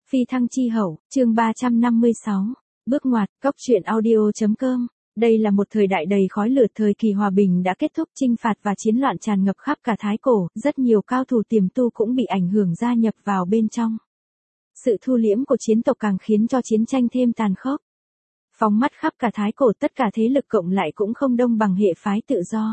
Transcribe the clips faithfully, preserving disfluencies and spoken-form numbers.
Phi thăng chi hậu, chương ba trăm năm mươi sáu. Bước ngoặt, cốc truyện audio.com. Đây là một thời đại đầy khói lửa, thời kỳ hòa bình đã kết thúc, chinh phạt và chiến loạn tràn ngập khắp cả Thái Cổ, rất nhiều cao thủ tiềm tu cũng bị ảnh hưởng gia nhập vào bên trong. Sự thu liễm của chiến tộc càng khiến cho chiến tranh thêm tàn khốc. Phóng mắt khắp cả Thái Cổ, tất cả thế lực cộng lại cũng không đông bằng hệ phái tự do.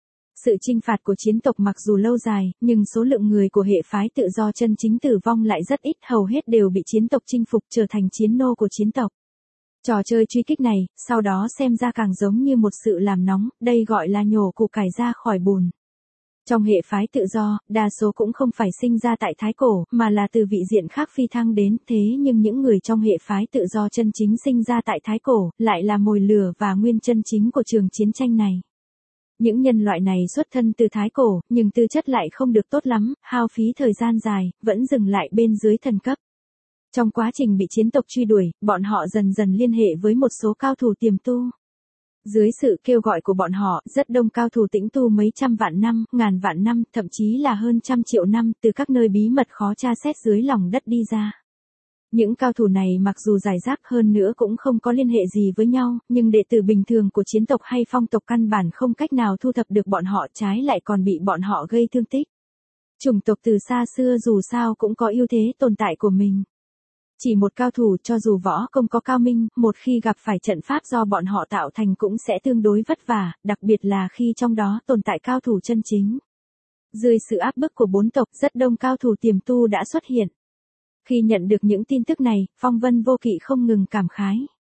Sự chinh phạt của chiến tộc mặc dù lâu dài, nhưng số lượng người của hệ phái tự do chân chính tử vong lại rất ít, hầu hết đều bị chiến tộc chinh phục trở thành chiến nô của chiến tộc. Trò chơi truy kích này, sau đó xem ra càng giống như một sự làm nóng, đây gọi là nhổ củ cải ra khỏi bùn. Trong hệ phái tự do, đa số cũng không phải sinh ra tại Thái Cổ, mà là từ vị diện khác phi thăng đến, thế nhưng những người trong hệ phái tự do chân chính sinh ra tại Thái Cổ, lại là mồi lửa và nguyên chân chính của trường chiến tranh này. Những nhân loại này xuất thân từ Thái Cổ, nhưng tư chất lại không được tốt lắm, hao phí thời gian dài, vẫn dừng lại bên dưới thần cấp. Trong quá trình bị chiến tộc truy đuổi, bọn họ dần dần liên hệ với một số cao thủ tiềm tu. Dưới sự kêu gọi của bọn họ, rất đông cao thủ tĩnh tu mấy trăm vạn năm, ngàn vạn năm, thậm chí là hơn trăm triệu năm, từ các nơi bí mật khó tra xét dưới lòng đất đi ra. Những cao thủ này mặc dù rải rác hơn nữa cũng không có liên hệ gì với nhau, nhưng đệ tử bình thường của chiến tộc hay phong tộc căn bản không cách nào thu thập được bọn họ, trái lại còn bị bọn họ gây thương tích. Chủng tộc từ xa xưa dù sao cũng có ưu thế tồn tại của mình. Chỉ một cao thủ cho dù võ công có cao minh, một khi gặp phải trận pháp do bọn họ tạo thành cũng sẽ tương đối vất vả, đặc biệt là khi trong đó tồn tại cao thủ chân chính. Dưới sự áp bức của bốn tộc, rất đông cao thủ tiềm tu đã xuất hiện. Khi nhận được những tin tức này, Phong Vân Vô Kỵ không ngừng cảm khái.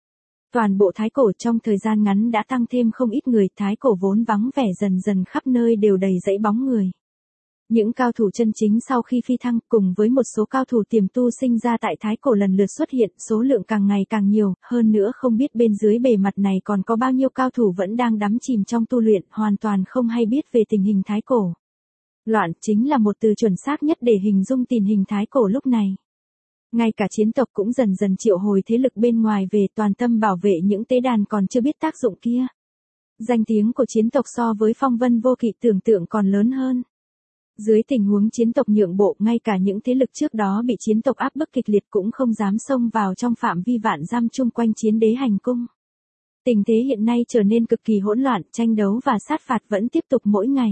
Toàn bộ Thái Cổ trong thời gian ngắn đã tăng thêm không ít người, Thái Cổ vốn vắng vẻ dần dần khắp nơi đều đầy dãy bóng người. Những cao thủ chân chính sau khi phi thăng cùng với một số cao thủ tiềm tu sinh ra tại Thái Cổ lần lượt xuất hiện, số lượng càng ngày càng nhiều, hơn nữa không biết bên dưới bề mặt này còn có bao nhiêu cao thủ vẫn đang đắm chìm trong tu luyện, hoàn toàn không hay biết về tình hình Thái Cổ. Loạn chính là một từ chuẩn xác nhất để hình dung tình hình Thái Cổ lúc này. Ngay cả chiến tộc cũng dần dần triệu hồi thế lực bên ngoài về, toàn tâm bảo vệ những tế đàn còn chưa biết tác dụng kia. Danh tiếng của chiến tộc so với Phong Vân Vô Kỵ tưởng tượng còn lớn hơn. Dưới tình huống chiến tộc nhượng bộ, ngay cả những thế lực trước đó bị chiến tộc áp bức kịch liệt cũng không dám xông vào trong phạm vi vạn dặm chung quanh chiến đế hành cung. Tình thế hiện nay trở nên cực kỳ hỗn loạn, tranh đấu và sát phạt vẫn tiếp tục mỗi ngày.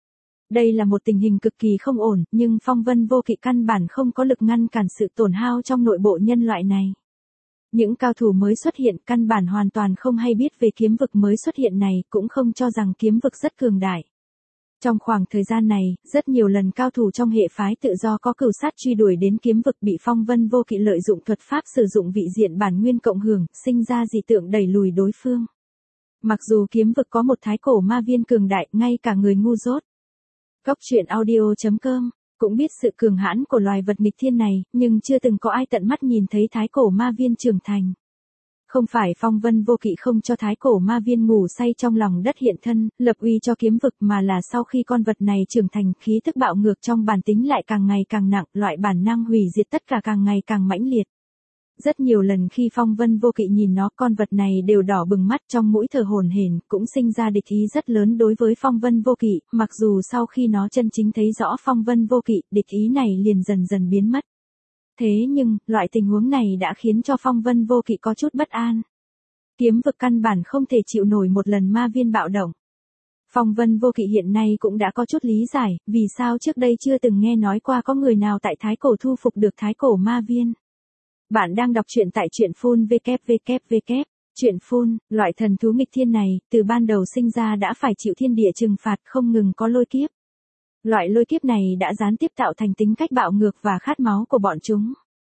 Đây là một tình hình cực kỳ không ổn, nhưng Phong Vân Vô Kỵ căn bản không có lực ngăn cản sự tổn hao trong nội bộ nhân loại này. Những cao thủ mới xuất hiện căn bản hoàn toàn không hay biết về kiếm vực mới xuất hiện này, cũng không cho rằng kiếm vực rất cường đại. Trong khoảng thời gian này, rất nhiều lần cao thủ trong hệ phái tự do có cừu sát truy đuổi đến kiếm vực bị Phong Vân Vô Kỵ lợi dụng thuật pháp sử dụng vị diện bản nguyên cộng hưởng, sinh ra dị tượng đẩy lùi đối phương. Mặc dù kiếm vực có một Thái Cổ ma viên cường đại, ngay cả người ngu dốt. Cốc truyện audio.com cũng biết sự cường hãn của loài vật nghịch thiên này, nhưng chưa từng có ai tận mắt nhìn thấy Thái Cổ ma viên trưởng thành. Không phải Phong Vân Vô Kỵ không cho Thái Cổ ma viên ngủ say trong lòng đất hiện thân, lập uy cho kiếm vực, mà là sau khi con vật này trưởng thành, khí tức bạo ngược trong bản tính lại càng ngày càng nặng, loại bản năng hủy diệt tất cả càng ngày càng mãnh liệt. Rất nhiều lần khi Phong Vân Vô Kỵ nhìn nó, con vật này đều đỏ bừng mắt, trong mũi thở hổn hển, cũng sinh ra địch ý rất lớn đối với Phong Vân Vô Kỵ, mặc dù sau khi nó chân chính thấy rõ Phong Vân Vô Kỵ, địch ý này liền dần dần biến mất. Thế nhưng, loại tình huống này đã khiến cho Phong Vân Vô Kỵ có chút bất an. Kiếm vực căn bản không thể chịu nổi một lần ma viên bạo động. Phong Vân Vô Kỵ hiện nay cũng đã có chút lý giải, vì sao trước đây chưa từng nghe nói qua có người nào tại Thái Cổ thu phục được Thái Cổ ma viên. Bạn đang đọc truyện tại truyện phun vê kép vê kép vê kép. Truyện phun, loại thần thú nghịch thiên này, từ ban đầu sinh ra đã phải chịu thiên địa trừng phạt, không ngừng có lôi kiếp. Loại lôi kiếp này đã gián tiếp tạo thành tính cách bạo ngược và khát máu của bọn chúng.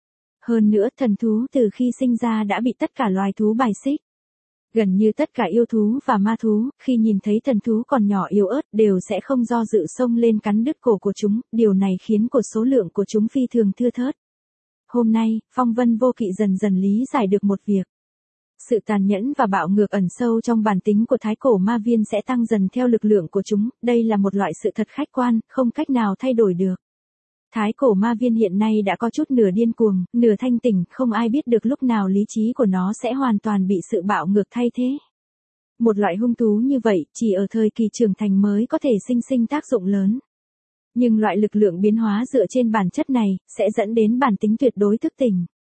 Hơn nữa, thần thú từ khi sinh ra đã bị tất cả loài thú bài xích. Gần như tất cả yêu thú và ma thú, khi nhìn thấy thần thú còn nhỏ yếu ớt, đều sẽ không do dự xông lên cắn đứt cổ của chúng, điều này khiến của số lượng của chúng phi thường thưa thớt. Hôm nay, Phong Vân Vô Kỵ dần dần lý giải được một việc. Sự tàn nhẫn và bạo ngược ẩn sâu trong bản tính của Thái Cổ ma viên sẽ tăng dần theo lực lượng của chúng, đây là một loại sự thật khách quan, không cách nào thay đổi được. Thái Cổ ma viên hiện nay đã có chút nửa điên cuồng, nửa thanh tỉnh, không ai biết được lúc nào lý trí của nó sẽ hoàn toàn bị sự bạo ngược thay thế. Một loại hung thú như vậy, chỉ ở thời kỳ trưởng thành mới có thể sinh sinh tác dụng lớn. Nhưng loại lực lượng biến hóa dựa trên bản chất này, sẽ dẫn đến bản tính tuyệt đối thức tỉnh.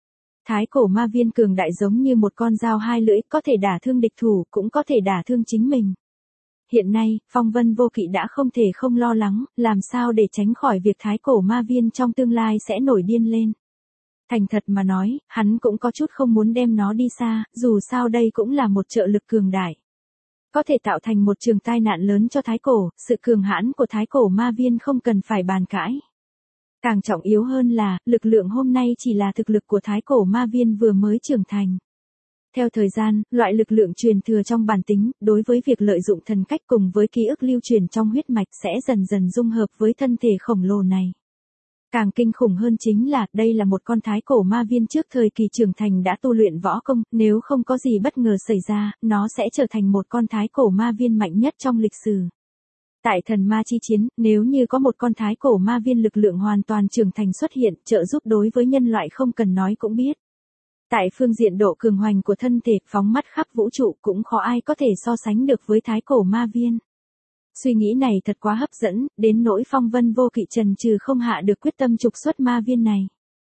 Thái cổ ma viên cường đại giống như một con dao hai lưỡi, có thể đả thương địch thủ, cũng có thể đả thương chính mình. Hiện nay, Phong Vân Vô Kỵ đã không thể không lo lắng, làm sao để tránh khỏi việc thái cổ ma viên trong tương lai sẽ nổi điên lên. Thành thật mà nói, hắn cũng có chút không muốn đem nó đi xa, dù sao đây cũng là một trợ lực cường đại. Có thể tạo thành một trường tai nạn lớn cho thái cổ, sự cường hãn của thái cổ ma viên không cần phải bàn cãi. Càng trọng yếu hơn là, lực lượng hôm nay chỉ là thực lực của thái cổ ma viên vừa mới trưởng thành. Theo thời gian, loại lực lượng truyền thừa trong bản tính, đối với việc lợi dụng thần cách cùng với ký ức lưu truyền trong huyết mạch sẽ dần dần dung hợp với thân thể khổng lồ này. Càng kinh khủng hơn chính là, đây là một con thái cổ ma viên trước thời kỳ trưởng thành đã tu luyện võ công, nếu không có gì bất ngờ xảy ra, nó sẽ trở thành một con thái cổ ma viên mạnh nhất trong lịch sử. Tại thần ma chi chiến, nếu như có một con thái cổ ma viên lực lượng hoàn toàn trưởng thành xuất hiện, trợ giúp đối với nhân loại không cần nói cũng biết. Tại phương diện độ cường hoành của thân thể, phóng mắt khắp vũ trụ cũng khó ai có thể so sánh được với thái cổ ma viên. Suy nghĩ này thật quá hấp dẫn, đến nỗi Phong Vân Vô Kỵ trần trừ không hạ được quyết tâm trục xuất ma viên này.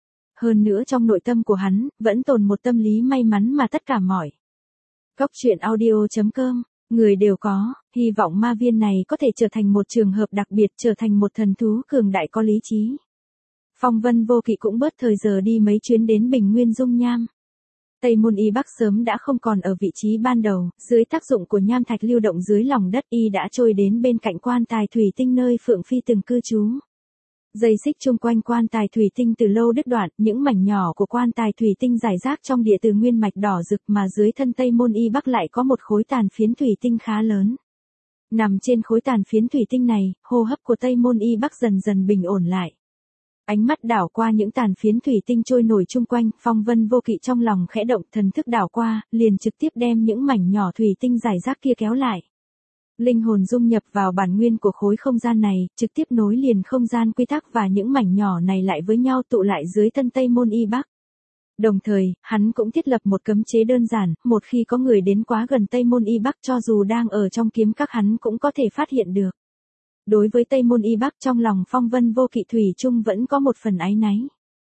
Hơn nữa trong nội tâm của hắn, vẫn tồn một tâm lý may mắn mà tất cả mọi. Góc truyện audio chấm com, người đều có, hy vọng ma viên này có thể trở thành một trường hợp đặc biệt, trở thành một thần thú cường đại có lý trí. Phong Vân Vô Kỵ cũng bớt thời giờ đi mấy chuyến đến Bình Nguyên Dung Nham. Tây Môn Y Bắc sớm đã không còn ở vị trí ban đầu, dưới tác dụng của nham thạch lưu động dưới lòng đất y đã trôi đến bên cạnh quan tài thủy tinh nơi Phượng Phi từng cư trú. Dây xích chung quanh quan tài thủy tinh từ lâu đứt đoạn, những mảnh nhỏ của quan tài thủy tinh rải rác trong địa từ nguyên mạch đỏ rực mà dưới thân Tây Môn Y Bắc lại có một khối tàn phiến thủy tinh khá lớn. Nằm trên khối tàn phiến thủy tinh này, hô hấp của Tây Môn Y Bắc dần dần bình ổn lại. Ánh mắt đảo qua những tàn phiến thủy tinh trôi nổi chung quanh, Phong Vân Vô Kỵ trong lòng khẽ động, thần thức đảo qua, liền trực tiếp đem những mảnh nhỏ thủy tinh rải rác kia kéo lại. Linh hồn dung nhập vào bản nguyên của khối không gian này, trực tiếp nối liền không gian quy tắc và những mảnh nhỏ này lại với nhau tụ lại dưới thân Tây Môn Y Bắc. Đồng thời, hắn cũng thiết lập một cấm chế đơn giản, một khi có người đến quá gần Tây Môn Y Bắc cho dù đang ở trong kiếm các hắn cũng có thể phát hiện được. Đối với Tây Môn Y Bắc trong lòng Phong Vân Vô Kỵ thủy chung vẫn có một phần áy náy.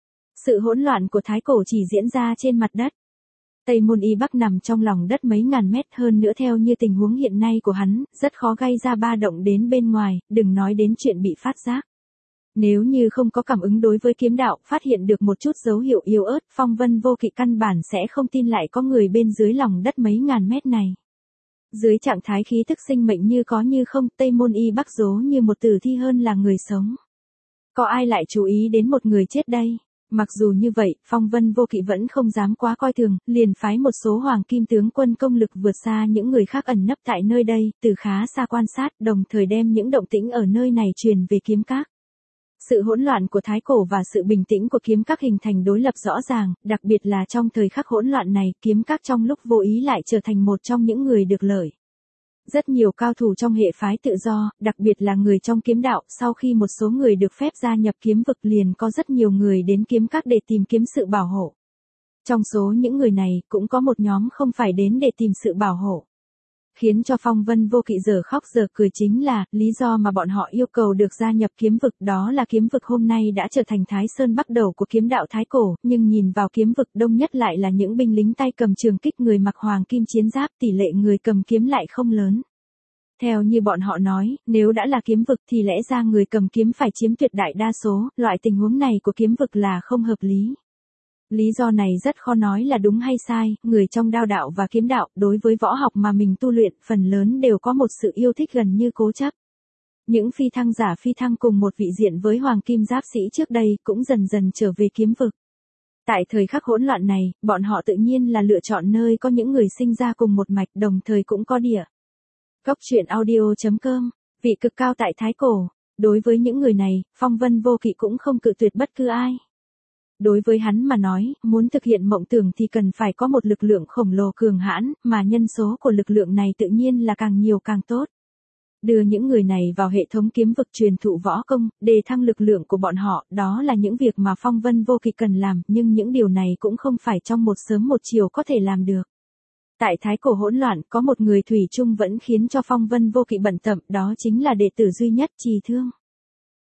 Sự hỗn loạn của thái cổ chỉ diễn ra trên mặt đất. Tây Môn Y Bắc nằm trong lòng đất mấy ngàn mét, hơn nữa theo như tình huống hiện nay của hắn, rất khó gây ra ba động đến bên ngoài, đừng nói đến chuyện bị phát giác. Nếu như không có cảm ứng đối với kiếm đạo, phát hiện được một chút dấu hiệu yếu ớt, Phong Vân Vô Kỵ căn bản sẽ không tin lại có người bên dưới lòng đất mấy ngàn mét này. Dưới trạng thái khí thức sinh mệnh như có như không, Tây Môn Y Bắc dố như một tử thi hơn là người sống. Có ai lại chú ý đến một người chết đây? Mặc dù như vậy, Phong Vân Vô Kỵ vẫn không dám quá coi thường, liền phái một số hoàng kim tướng quân công lực vượt xa những người khác ẩn nấp tại nơi đây, từ khá xa quan sát, đồng thời đem những động tĩnh ở nơi này truyền về kiếm các. Sự hỗn loạn của thái cổ và sự bình tĩnh của kiếm các hình thành đối lập rõ ràng, đặc biệt là trong thời khắc hỗn loạn này, kiếm các trong lúc vô ý lại trở thành một trong những người được lợi. Rất nhiều cao thủ trong hệ phái tự do, đặc biệt là người trong kiếm đạo, sau khi một số người được phép gia nhập kiếm vực liền có rất nhiều người đến kiếm các để tìm kiếm sự bảo hộ. Trong số những người này, cũng có một nhóm không phải đến để tìm sự bảo hộ. Khiến cho Phong Vân Vô Kỵ giờ khóc giờ cười chính là, lý do mà bọn họ yêu cầu được gia nhập kiếm vực đó là kiếm vực hôm nay đã trở thành Thái Sơn bắt đầu của kiếm đạo thái cổ, nhưng nhìn vào kiếm vực đông nhất lại là những binh lính tay cầm trường kích người mặc hoàng kim chiến giáp, tỷ lệ người cầm kiếm lại không lớn. Theo như bọn họ nói, nếu đã là kiếm vực thì lẽ ra người cầm kiếm phải chiếm tuyệt đại đa số, loại tình huống này của kiếm vực là không hợp lý. Lý do này rất khó nói là đúng hay sai, người trong đao đạo và kiếm đạo, đối với võ học mà mình tu luyện, phần lớn đều có một sự yêu thích gần như cố chấp. Những phi thăng giả phi thăng cùng một vị diện với hoàng kim giáp sĩ trước đây, cũng dần dần trở về kiếm vực. Tại thời khắc hỗn loạn này, bọn họ tự nhiên là lựa chọn nơi có những người sinh ra cùng một mạch, đồng thời cũng có địa. Góc truyện audio chấm com, vị cực cao tại thái cổ. Đối với những người này, Phong Vân Vô Kỵ cũng không cự tuyệt bất cứ ai. Đối với hắn mà nói, muốn thực hiện mộng tưởng thì cần phải có một lực lượng khổng lồ cường hãn, mà nhân số của lực lượng này tự nhiên là càng nhiều càng tốt. Đưa những người này vào hệ thống kiếm vực truyền thụ võ công, đề thăng lực lượng của bọn họ, đó là những việc mà Phong Vân Vô Kỵ cần làm, nhưng những điều này cũng không phải trong một sớm một chiều có thể làm được. Tại thái cổ hỗn loạn, có một người thủy chung vẫn khiến cho Phong Vân Vô Kỵ bận tâm, đó chính là đệ tử duy nhất Trì Thương.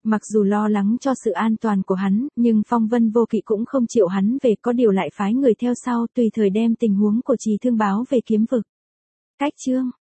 Mặc dù lo lắng cho sự an toàn của hắn, nhưng Phong Vân Vô Kỵ cũng không chịu hắn về, có điều lại phái người theo sau tùy thời đem tình huống của Trì Thương báo về kiếm vực. Cách chương